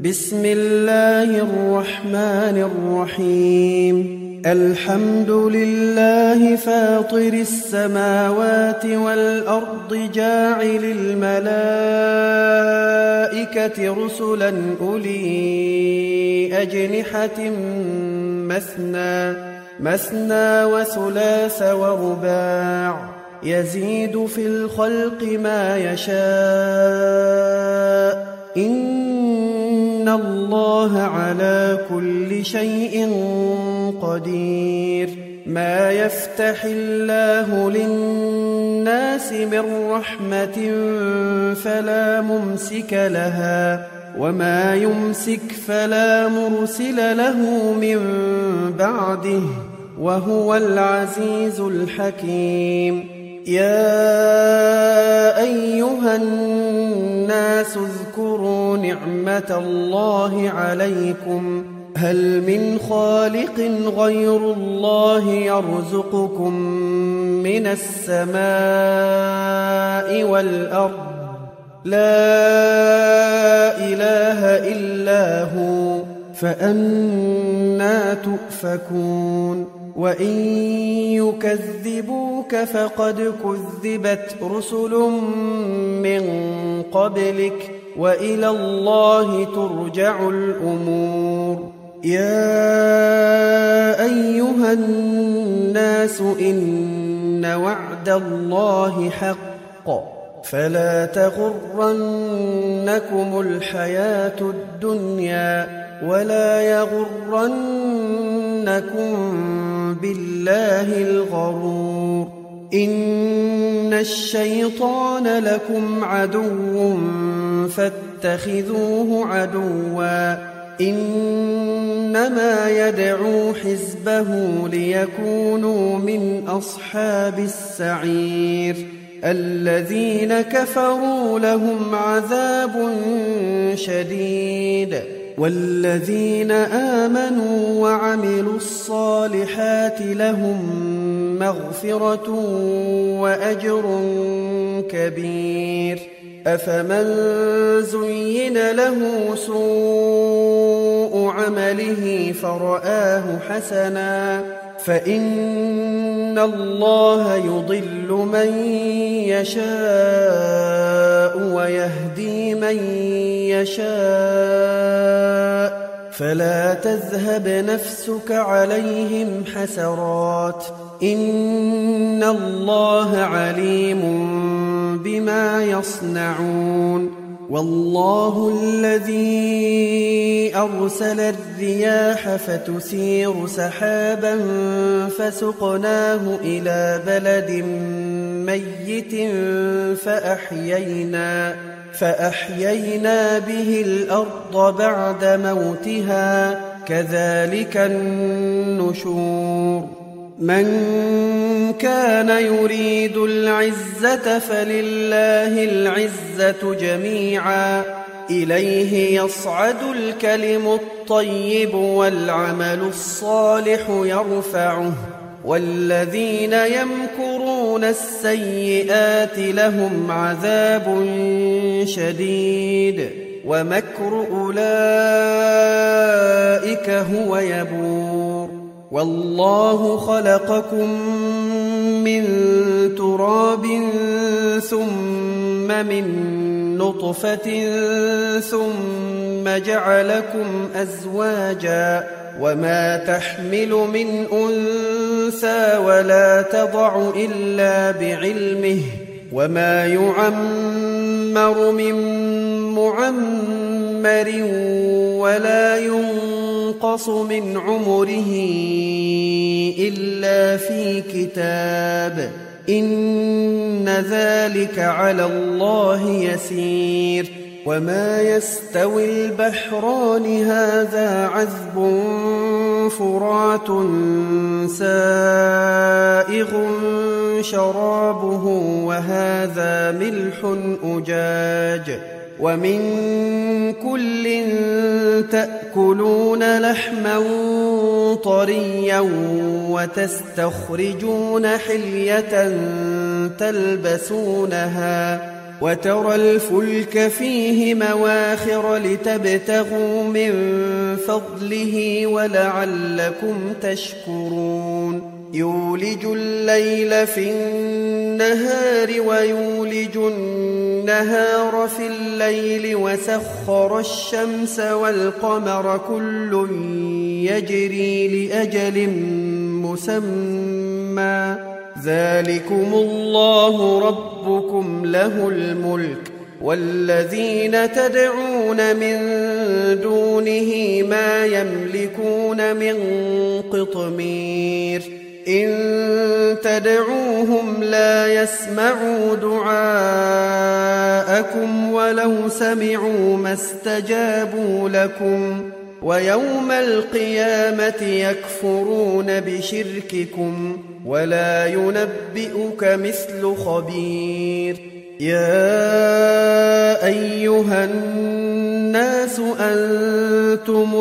بسم الله الرحمن الرحيم. الحمد لله فاطر السماوات والأرض جاعل الملائكة رسلا أولي أجنحة مثنى وثلاث ورباع يزيد في الخلق ما يشاء إن الله على كل شيء قدير. ما يفتح الله للناس من رحمة فلا ممسك لها وما يمسك فلا مرسل له من بعده وهو العزيز الحكيم. يا أيها الناس اذكروا نعمة الله عليكم هل من خالق غير الله يرزقكم من السماء والأرض لا إله إلا هو فأنى تؤفكون. وإن يكذبوك فقد كذبت رسل من قبلك وإلى الله ترجع الأمور. يا أيها الناس إن وعد الله حق فلا تغرنكم الحياة الدنيا ولا يغرنكم بالله الغرور. إن الشيطان لكم عدو فاتخذوه عدوا إنما يدعو حزبه ليكونوا من أصحاب السعير. الذين كفروا لهم عذاب شديد والذين آمنوا وعملوا الصالحات لهم مغفرة وأجر كبير. أفمن زين له سوء عمله فرآه حسنا فإن الله يضل من يشاء ويهدي من يشاء فلا تذهب نفسك عليهم حسرات إن الله عليم بما يصنعون. والله الذي أرسل الرياح فتثير سحابا فسقناه إلى بلد ميت فأحيينا به الأرض بعد موتها كذلك النشور. من كان يريد العزة فلله العزة جميعا إليه يصعد الكلم الطيب والعمل الصالح يرفعه والذين يمكرون السيئات لهم عذاب شديد ومكر أولئك هو يبور. والله خلقكم من تراب ثم من نطفة ثم جعلكم أزواجا وما تحمل من أنثى ولا تضع إلا بعلمه وما يعمر من معمر ولا ينقص من عمره إلا في كتاب إن ذلك على الله يسير. وما يستوي البحران هذا عذب فرات سائغ شرابه وهذا ملح أجاج ومن كل تأكلون لحما طريا وتستخرجون حلية تلبسونها وترى الفلك فيه مواخر لتبتغوا من فضله ولعلكم تشكرون يولج الليل في النهار ويولج النهار في الليل وسخر الشمس والقمر كل يجري لأجل مسمى ذلكم الله ربكم له الملك والذين تدعون من دونه ما يملكون من قطمير إن تدعوهم لا يسمعوا دعاءكم ولو سمعوا ما استجابوا لكم ويوم القيامة يكفرون بشرككم ولا ينبئك مثل خبير يا أيها الناس أنتم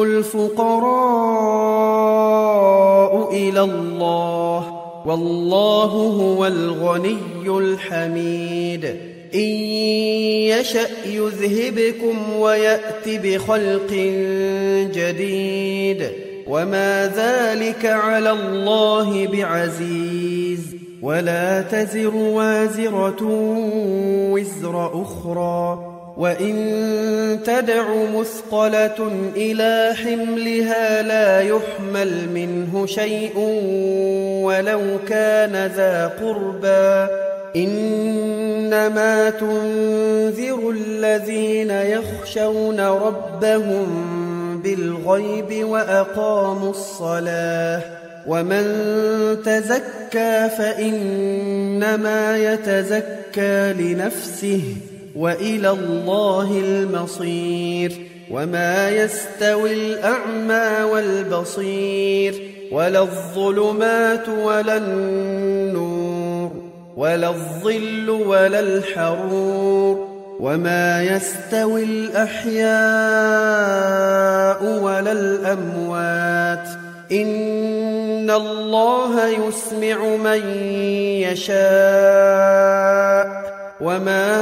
الفقراء إلى الله والله هو الغني الحميد إن يشأ يذهبكم ويأت بخلق جديد وما ذلك على الله بعزيز ولا تزر وازرة وزر أخرى وإن تدع مثقلة إلى حملها لا يحمل منه شيء ولو كان ذا قربى إنما تنذر الذين يخشون ربهم بالغيب وأقاموا الصلاة ومن تزكى فإنما يتزكى لنفسه وإلى الله المصير وما يستوي الأعمى والبصير ولا الظلمات ولا النور ولا الظل ولا الحرور وما يستوي الأحياء ولا الأموات إن الله يسمع من يشاء وما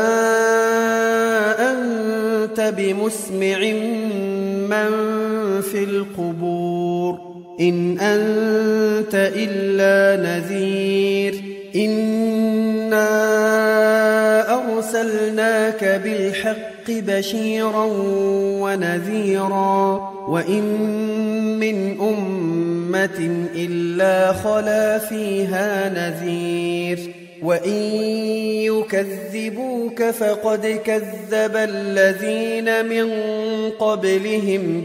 أنت بمسمع من في القبور إن أنت إلا نذير إنا أرسلناك بالحق بشيرا ونذيرا وإن من أمة إلا خلا فيها نذير وإن يكذبوك فقد كذب الذين من قبلهم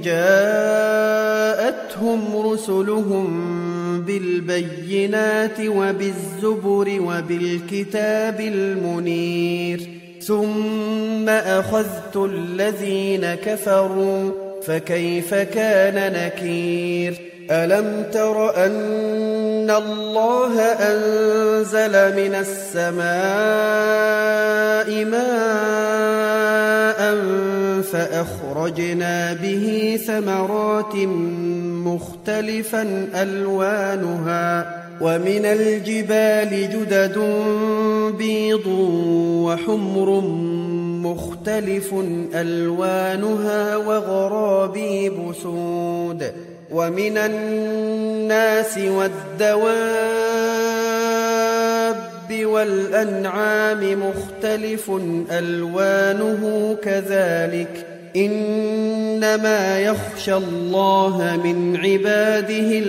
جاءتهم رسلهم بالبينات وبالزبر وبالكتاب المنير ثم أخذت الذين كفروا فكيف كان نكير ألم تر أن الله أنزل من السماء ماء فأخرجنا به ثمرات مختلفا ألوانها ومن الجبال جدد بيض وحمر مختلف ألوانها وغرابيب سود ومن الناس والدواب والأنعام مختلف ألوانه كذلك إنما يخشى الله من عباده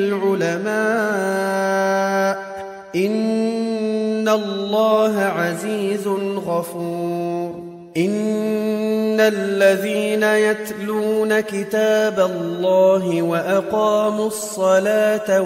العلماء إن الله عزيز غفور إن الذين يتلون كتاب الله وأقاموا الصلاة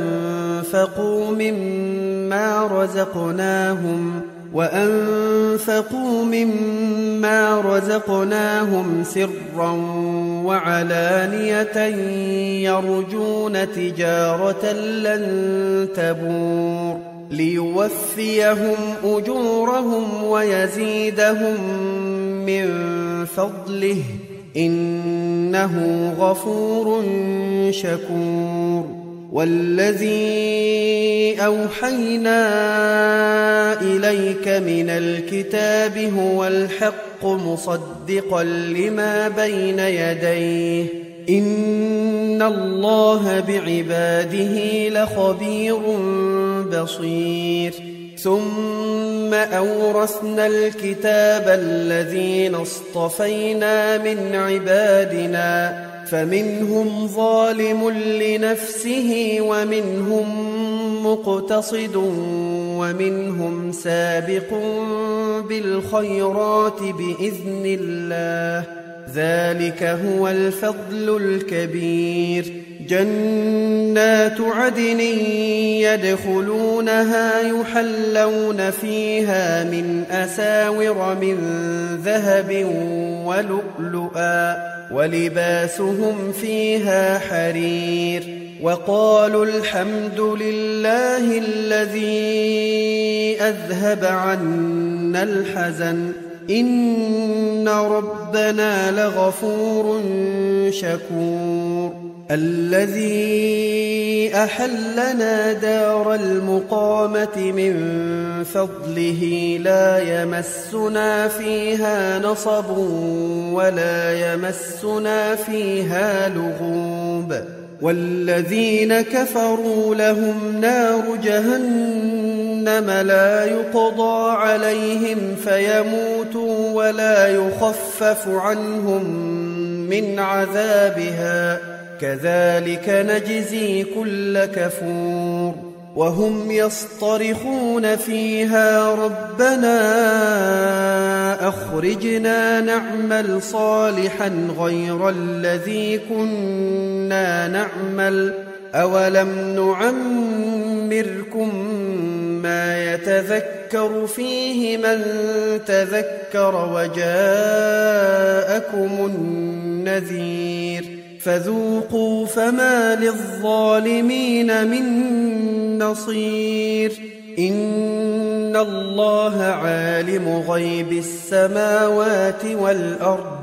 وأنفقوا مما رزقناهم سرا وعلانية يرجون تجارة لن تبور ليوفيهم أجورهم ويزيدهم من فضله إنه غفور شكور والذي أوحينا إليك من الكتاب هو الحق مصدقا لما بين يديه إن الله بعباده لخبير بصير ثم أورثنا الكتاب الذين اصطفينا من عبادنا فمنهم ظالم لنفسه ومنهم مقتصد ومنهم سابق بالخيرات بإذن الله ذلك هو الفضل الكبير جنات عدن يدخلونها يحلون فيها من أساور من ذهب ولؤلؤا ولباسهم فيها حرير وقالوا الحمد لله الذي أذهب عنا الحزن إن ربنا لغفور شكور الذي أحلنا دار المقامة من فضله لا يمسنا فيها نصب ولا يمسنا فيها لغوب والذين كفروا لهم نار جهنم لا يقضى عليهم فيموتوا ولا يخفف عنهم من عذابها كذلك نجزي كل كفور وهم يصطرخون فيها ربنا أخرجنا نعمل صالحا غير الذي كنا نعمل أولم نعمركم ما يتذكر فيه من تذكر وجاءكم النذير فذوقوا فما للظالمين من نصير إن الله عالم غيب السماوات والأرض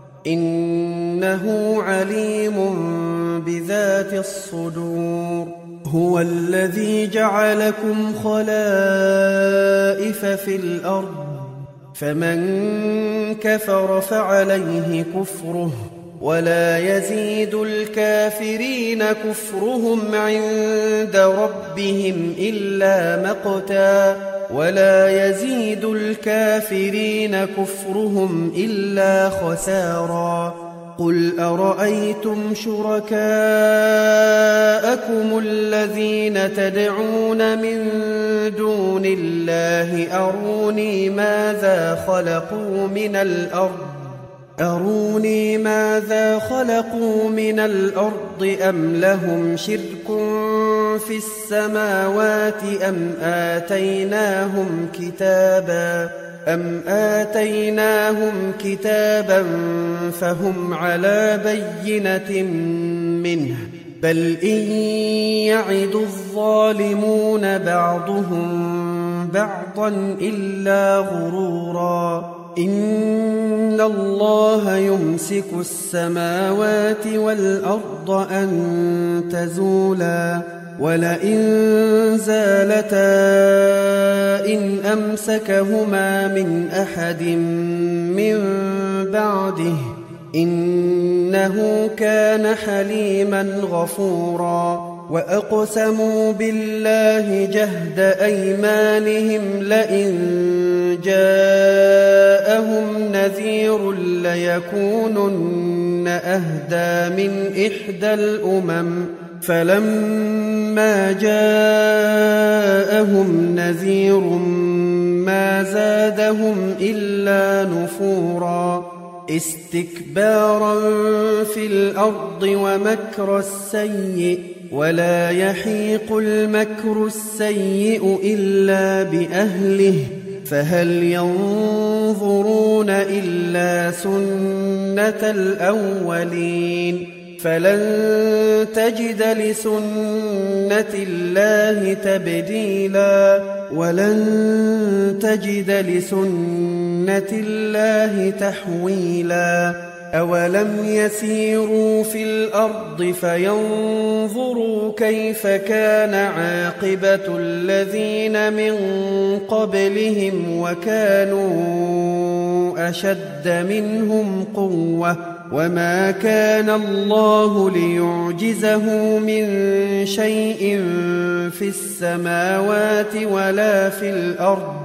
إنه عليم بذات الصدور هو الذي جعلكم خلائف في الأرض فمن كفر فعليه كفره ولا يزيد الكافرين كفرهم عند ربهم إلا مقتا ولا يزيد الكافرين كفرهم إلا خسارا قل أرأيتم شركاءكم الذين تدعون من دون الله أروني ماذا خلقوا من الأرض أم لهم شرك في السماوات أم آتيناهم كتابا فهم على بينة منه بل إن يعد الظالمون بعضهم بعضا إلا غرورا إن الله يمسك السماوات والأرض أن تزولا ولئن زالتا إن أمسكهما من أحد من بعده إنه كان حليما غفورا وأقسموا بالله جهد أيمانهم لئن جاءهم نذير ليكونن أهدى من إحدى الأمم فلما جاءهم نذير ما زادهم إلا نفورا استكبارا في الأرض ومكر السيء ولا يحيق المكر السيء إلا بأهله فهل ينظرون إلا سنة الأولين فلن تجد لسنة الله تبديلا ولن تجد لسنة الله تحويلا أولم يسيروا في الأرض فينظروا كيف كان عاقبة الذين من قبلهم وكانوا أشد منهم قوة وما كان الله ليعجزه من شيء في السماوات ولا في الأرض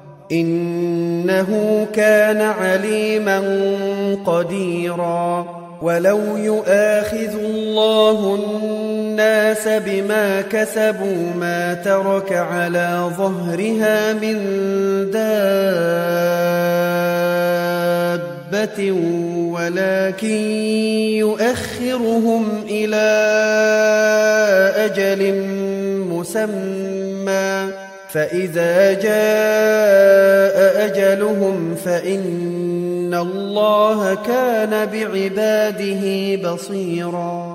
إنه كان عليما قديرا ولو يؤاخذ الله الناس بما كسبوا ما ترك على ظهرها من دابة ولكن يؤخرهم إلى أجل مسمى فإذا جاء أجلهم فإن الله كان بعباده بصيراً